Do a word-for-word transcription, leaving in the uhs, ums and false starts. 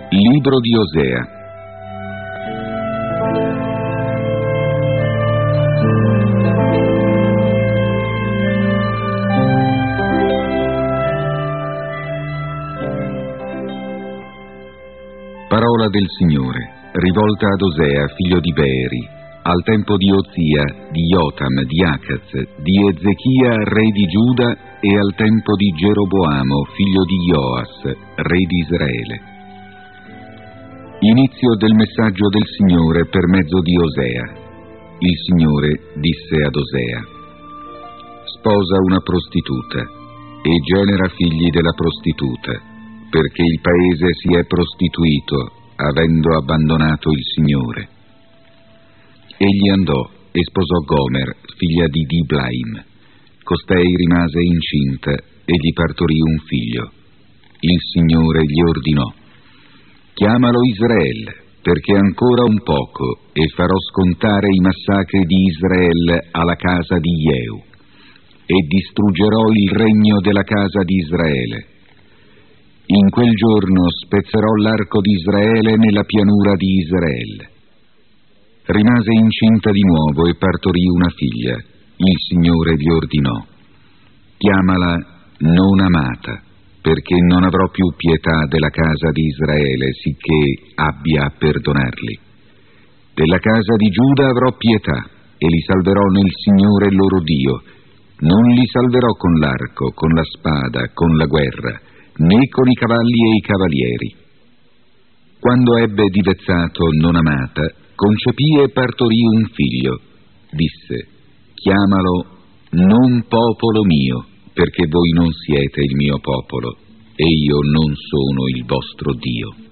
Libro di Osea. Parola del Signore, rivolta ad Osea, figlio di Beeri, al tempo di Ozia, di Jotam, di Acaz, di Ezechia, re di Giuda, e al tempo di Geroboamo, figlio di Joas, re di Israele. Inizio del messaggio del Signore per mezzo di Osea. Il Signore disse ad Osea: sposa una prostituta e genera figli della prostituta, perché il paese si è prostituito, avendo abbandonato il Signore. Egli andò e sposò Gomer, figlia di Diblaim. Costei rimase incinta e gli partorì un figlio. Il Signore gli ordinò: chiamalo Israele, perché ancora un poco, e farò scontare i massacri di Israele alla casa di Jehu, e distruggerò il regno della casa di Israele. In quel giorno spezzerò l'arco di Israele nella pianura di Israele. Rimase incinta di nuovo e partorì una figlia. Il Signore gli ordinò: chiamala non amata, perché non avrò più pietà della casa di Israele, sicché abbia a perdonarli. Della casa di Giuda avrò pietà, e li salverò nel Signore loro Dio. Non li salverò con l'arco, con la spada, con la guerra, né con i cavalli e i cavalieri. Quando ebbe divezzato non amata, concepì e partorì un figlio. Disse: chiamalo non popolo mio, perché voi non siete il mio popolo, e io non sono il vostro Dio.